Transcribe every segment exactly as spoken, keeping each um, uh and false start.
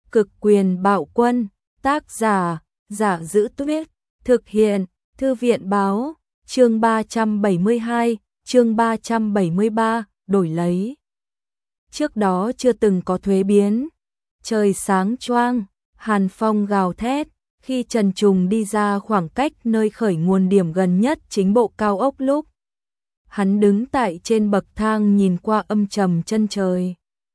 Cực quyền bạo quân, tác giả, Giả Giữ Tuyết, thực hiện, Thư viện báo, chương ba trăm bảy mươi hai, chương ba trăm bảy mươi ba, đổi lấy. Trước đó chưa từng có thuế biến. Trời sáng choang, hàn phong gào thét, khi Trần Trùng đi ra khoảng cách nơi khởi nguồn điểm gần nhất chính bộ cao ốc lúc. Hắn đứng tại trên bậc thang nhìn qua âm trầm chân trời.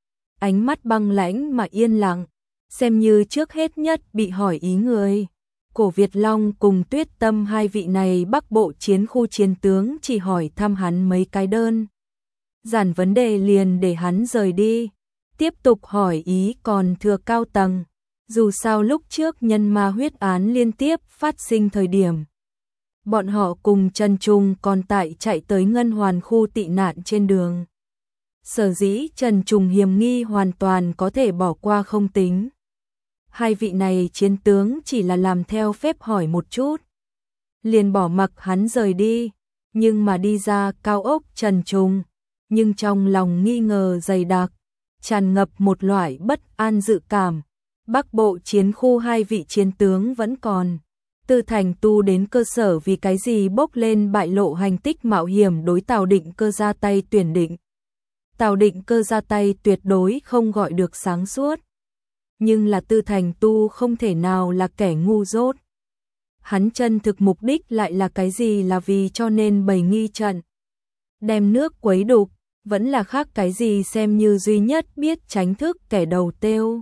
Ánh mắt băng lãnh mà yên lặng, xem như trước hết nhất bị hỏi ý người. Cổ Việt Long cùng Tuyết Tâm hai vị này Bắc Bộ chiến khu chiến tướng chỉ hỏi thăm hắn mấy cái đơn giản vấn đề liền để hắn rời đi. Tiếp tục hỏi ý còn thừa cao tầng. Dù sao lúc trước nhân ma huyết án liên tiếp phát sinh thời điểm, bọn họ cùng Trần Trùng còn tại chạy tới Ngân Hoàn khu tị nạn trên đường. Sở dĩ Trần Trùng hiểm nghi hoàn toàn có thể bỏ qua không tính. Hai vị này chiến tướng chỉ là làm theo phép hỏi một chút, liền bỏ mặc hắn rời đi, nhưng mà đi ra cao ốc Trần Trùng, nhưng trong lòng nghi ngờ dày đặc, tràn ngập một loại bất an dự cảm. Bắc Bộ chiến khu hai vị chiến tướng vẫn còn. Tư Thành Tu đến cơ sở vì cái gì bốc lên bại lộ hành tích mạo hiểm đối Tào Định Cơ ra tay tuyển định. Tào Định Cơ ra tay tuyệt đối không gọi được sáng suốt. Nhưng là Tư Thành Tu không thể nào là kẻ ngu dốt. Hắn chân thực mục đích lại là cái gì, là vì cho nên bày nghi trận, đem nước quấy đục, vẫn là khác cái gì, xem như duy nhất biết tránh thức kẻ đầu tiêu.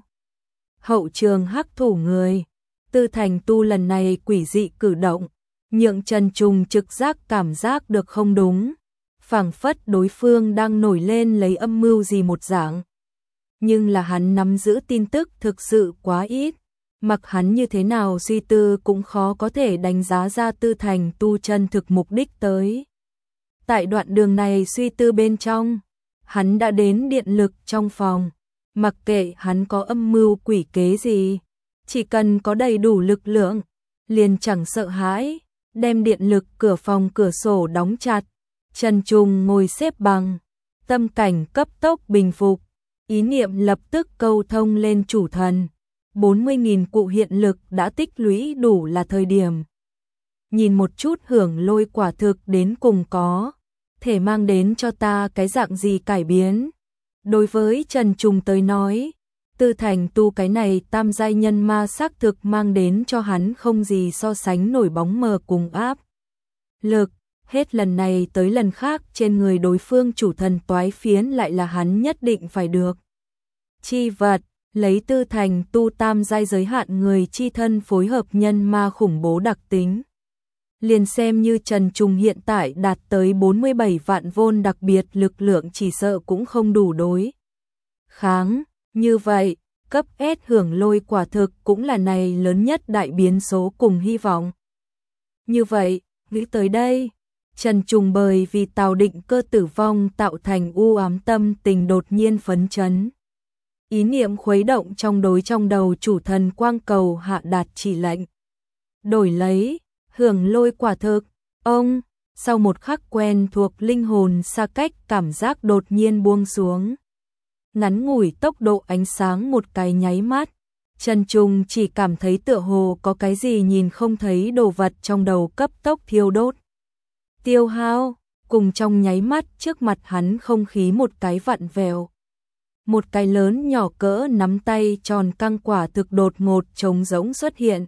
Hậu trường hắc thủ người. Tư Thành Tu lần này quỷ dị cử động, nhượng Trần Trùng trực giác cảm giác được không đúng, phảng phất đối phương đang nổi lên lấy âm mưu gì một dạng. Nhưng là hắn nắm giữ tin tức thực sự quá ít, mặc hắn như thế nào suy tư cũng khó có thể đánh giá ra Tư Thành Tu chân thực mục đích tới. Tại đoạn đường này suy tư bên trong, hắn đã đến điện lực trong phòng, mặc kệ hắn có âm mưu quỷ kế gì, chỉ cần có đầy đủ lực lượng, liền chẳng sợ hãi, đem điện lực cửa phòng cửa sổ đóng chặt. Trần Trùng ngồi xếp bằng, tâm cảnh cấp tốc bình phục, ý niệm lập tức câu thông lên chủ thần. bốn mươi nghìn cụ hiện lực đã tích lũy đủ là thời điểm. Nhìn một chút Hưởng Lôi quả thực đến cùng có thể mang đến cho ta cái dạng gì cải biến. Đối với Trần Trùng tới nói, Tư Thành Tu cái này tam giai nhân ma xác thực mang đến cho hắn không gì so sánh nổi bóng mờ cùng áp lực. Hết lần này tới lần khác trên người đối phương chủ thần toái phiến lại là hắn nhất định phải được. Chi vật, lấy Tư Thành Tu tam giai giới hạn người chi thân phối hợp nhân ma khủng bố đặc tính. Liền xem như Trần Trùng hiện tại đạt tới bốn mươi bảy vạn vôn đặc biệt lực lượng chỉ sợ cũng không đủ đối kháng. Như vậy, cấp S Hưởng Lôi quả thực cũng là này lớn nhất đại biến số cùng hy vọng. Như vậy, nghĩ tới đây, Trần Trùng bởi vì Tào Định Cơ tử vong tạo thành u ám tâm tình đột nhiên phấn chấn. Ý niệm khuấy động trong đối trong đầu chủ thần quang cầu hạ đạt chỉ lệnh. Đổi lấy, Hưởng Lôi quả thực, ông, sau một khắc quen thuộc linh hồn xa cách cảm giác đột nhiên buông xuống. Ngắn ngủi tốc độ ánh sáng một cái nháy mắt, Trần Trùng chỉ cảm thấy tựa hồ có cái gì nhìn không thấy đồ vật trong đầu cấp tốc thiêu đốt. Tiêu hao, cùng trong nháy mắt trước mặt hắn không khí một cái vặn vẹo. Một cái lớn nhỏ cỡ nắm tay tròn căng quả thực đột ngột trống rỗng xuất hiện.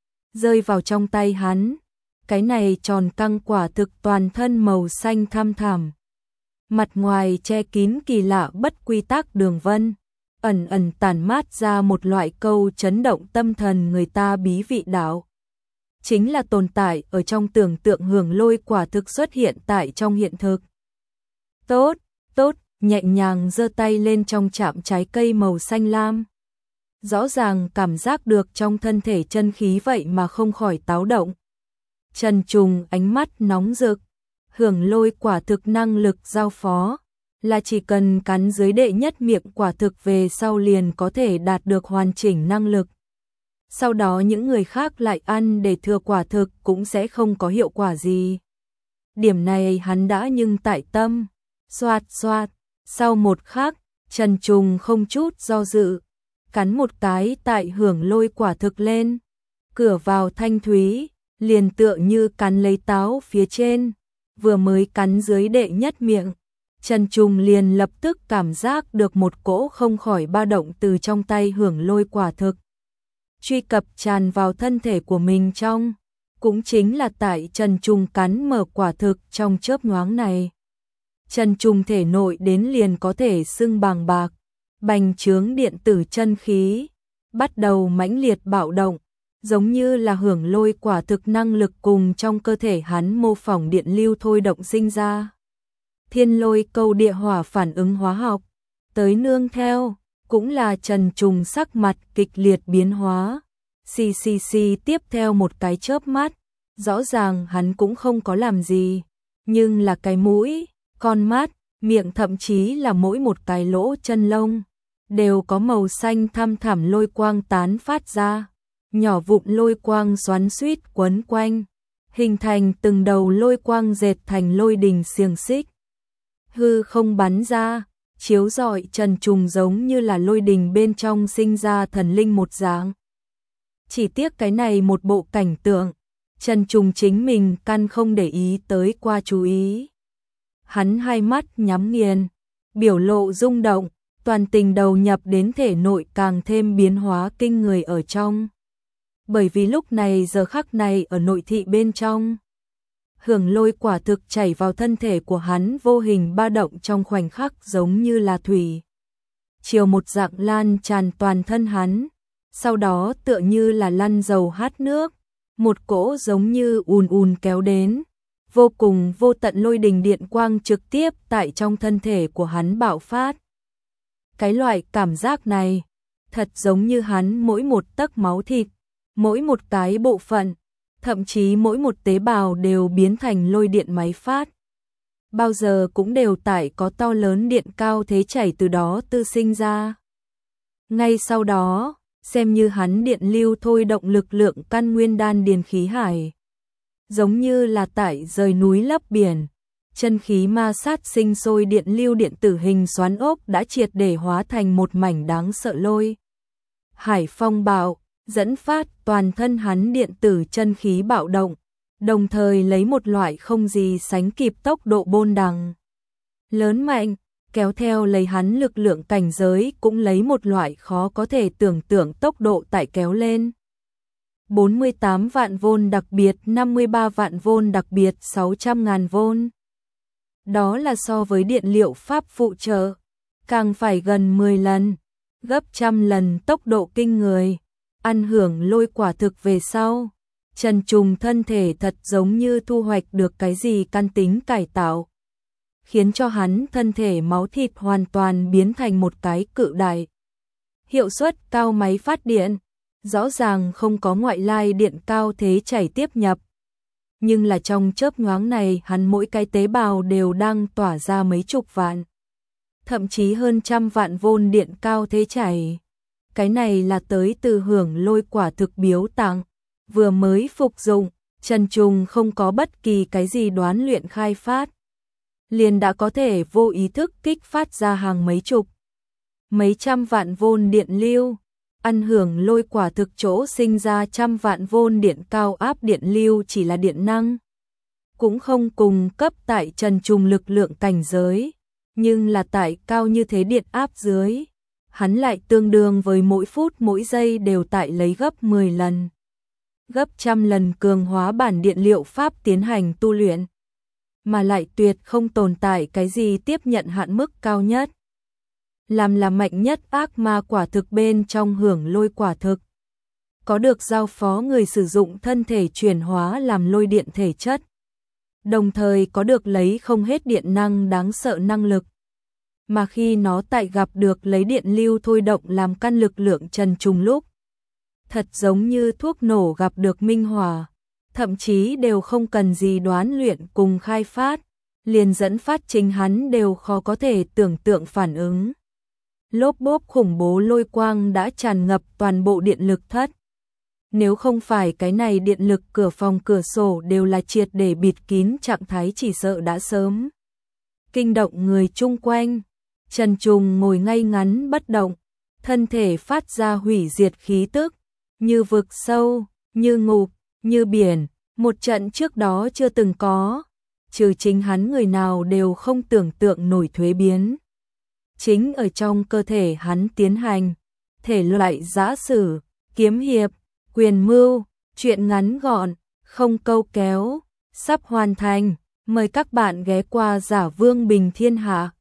Rơi vào trong tay hắn, cái này tròn căng quả thực toàn thân màu xanh thăm thẳm. Mặt ngoài che kín kỳ lạ bất quy tắc đường vân, ẩn ẩn tản mát ra một loại câu chấn động tâm thần người ta bí vị đạo. Chính là tồn tại ở trong tưởng tượng Hưởng Lôi quả thực xuất hiện tại trong hiện thực. Tốt, tốt, nhẹ nhàng giơ tay lên trong chạm trái cây màu xanh lam. Rõ ràng cảm giác được trong thân thể chân khí vậy mà không khỏi táo động. Trần Trùng ánh mắt nóng rực. Hưởng Lôi quả thực năng lực giao phó, là chỉ cần cắn dưới đệ nhất miệng quả thực về sau liền có thể đạt được hoàn chỉnh năng lực. Sau đó những người khác lại ăn để thừa quả thực cũng sẽ không có hiệu quả gì. Điểm này hắn đã nhưng tại tâm. Xoạt xoạt, sau một khắc, Trần Trùng không chút do dự, cắn một cái tại hưởng lôi quả thực lên. Cửa vào thanh thúy, liền tựa như cắn lấy táo phía trên, vừa mới cắn dưới đệ nhất miệng. Trần Trùng liền lập tức cảm giác được một cỗ không khỏi ba động từ trong tay hưởng lôi quả thực. Truy cập tràn vào thân thể của mình trong, cũng chính là tại Trần Trùng cắn mở quả thực trong chớp nhoáng này. Trần Trùng thể nội đến liền có thể xưng bàng bạc, bành trướng điện tử chân khí, bắt đầu mãnh liệt bạo động, giống như là hưởng lôi quả thực năng lực cùng trong cơ thể hắn mô phỏng điện lưu thôi động sinh ra. Thiên lôi câu địa hỏa phản ứng hóa học, tới nương theo, cũng là Trần Trùng sắc mặt kịch liệt biến hóa. Xì xì xì tiếp theo một cái chớp mắt, rõ ràng hắn cũng không có làm gì, nhưng là cái mũi, con mắt, miệng thậm chí là mỗi một cái lỗ chân lông, đều có màu xanh thăm thẳm lôi quang tán phát ra, nhỏ vụn lôi quang xoắn xuýt quấn quanh, hình thành từng đầu lôi quang dệt thành lôi đình xiềng xích. Hư không bắn ra, chiếu rọi Trần Trùng giống như là lôi đình bên trong sinh ra thần linh một dạng. Chỉ tiếc cái này một bộ cảnh tượng, Trần Trùng chính mình căn không để ý tới qua chú ý. Hắn hai mắt nhắm nghiền, biểu lộ rung động, toàn tình đầu nhập đến thể nội càng thêm biến hóa kinh người ở trong. Bởi vì lúc này giờ khắc này ở nội thị bên trong, hưởng lôi quả thực chảy vào thân thể của hắn vô hình ba động trong khoảnh khắc giống như là thủy. Chiều một dạng lan tràn toàn thân hắn, sau đó tựa như là lăn dầu hát nước, một cỗ giống như ùn ùn kéo đến, vô cùng vô tận lôi đình điện quang trực tiếp tại trong thân thể của hắn bạo phát. Cái loại cảm giác này, thật giống như hắn mỗi một tấc máu thịt, mỗi một cái bộ phận, thậm chí mỗi một tế bào đều biến thành lôi điện máy phát. Bao giờ cũng đều tại có to lớn điện cao thế chảy từ đó tư sinh ra. Ngay sau đó, xem như hắn điện lưu thôi động lực lượng căn nguyên đan điền khí hải. Giống như là tại rời núi lấp biển, chân khí ma sát sinh sôi điện lưu điện tử hình xoắn ốc đã triệt để hóa thành một mảnh đáng sợ lôi. Hải phong bạo, dẫn phát toàn thân hắn điện tử chân khí bạo động, đồng thời lấy một loại không gì sánh kịp tốc độ bôn đằng lớn mạnh, kéo theo lấy hắn lực lượng cảnh giới cũng lấy một loại khó có thể tưởng tượng tốc độ tại kéo lên. bốn mươi tám vạn vôn đặc biệt, năm mươi ba vạn vôn đặc biệt, sáu trăm ngàn vôn. Đó là so với điện liệu pháp phụ trợ, càng phải gần mười lần, gấp trăm lần tốc độ kinh người. Ăn hưởng lôi quả thực về sau, Trần Trùng thân thể thật giống như thu hoạch được cái gì căn tính cải tạo, khiến cho hắn thân thể máu thịt hoàn toàn biến thành một cái cự đại. Hiệu suất cao máy phát điện, rõ ràng không có ngoại lai điện cao thế chảy tiếp nhập. Nhưng là trong chớp nhoáng này hắn mỗi cái tế bào đều đang tỏa ra mấy chục vạn, thậm chí hơn trăm vạn vôn điện cao thế chảy. Cái này là tới từ hưởng lôi quả thực biếu tặng, vừa mới phục dụng, Trần Trùng không có bất kỳ cái gì đoán luyện khai phát. Liền đã có thể vô ý thức kích phát ra hàng mấy chục, mấy trăm vạn vôn điện lưu, ăn hưởng lôi quả thực chỗ sinh ra trăm vạn vôn điện cao áp điện lưu chỉ là điện năng. Cũng không cùng cấp tại Trần Trùng lực lượng cảnh giới, nhưng là tại cao như thế điện áp dưới. Hắn lại tương đương với mỗi phút mỗi giây đều tại lấy gấp mười lần, gấp trăm lần cường hóa bản điện liệu pháp tiến hành tu luyện, mà lại tuyệt không tồn tại cái gì tiếp nhận hạn mức cao nhất. Làm là mạnh nhất ác ma quả thực bên trong hưởng lôi quả thực, có được giao phó người sử dụng thân thể chuyển hóa làm lôi điện thể chất, đồng thời có được lấy không hết điện năng đáng sợ năng lực. Mà khi nó tại gặp được lấy điện lưu thôi động làm căn lực lượng Trần Trùng lúc, thật giống như thuốc nổ gặp được minh hỏa, thậm chí đều không cần gì đoán luyện cùng khai phát, liền dẫn phát chính hắn đều khó có thể tưởng tượng phản ứng. Lốp bốp khủng bố lôi quang đã tràn ngập toàn bộ điện lực thất. Nếu không phải cái này điện lực cửa phòng cửa sổ đều là triệt để bịt kín trạng thái chỉ sợ đã sớm kinh động người chung quanh. Trần Trùng ngồi ngay ngắn bất động, thân thể phát ra hủy diệt khí tức, như vực sâu, như ngục, như biển, một trận trước đó chưa từng có, trừ chính hắn người nào đều không tưởng tượng nổi thuế biến. Chính ở trong cơ thể hắn tiến hành, thể loại giã sử, kiếm hiệp, quyền mưu, chuyện ngắn gọn, không câu kéo, sắp hoàn thành, mời các bạn ghé qua Giả Vương Bình Thiên Hạ.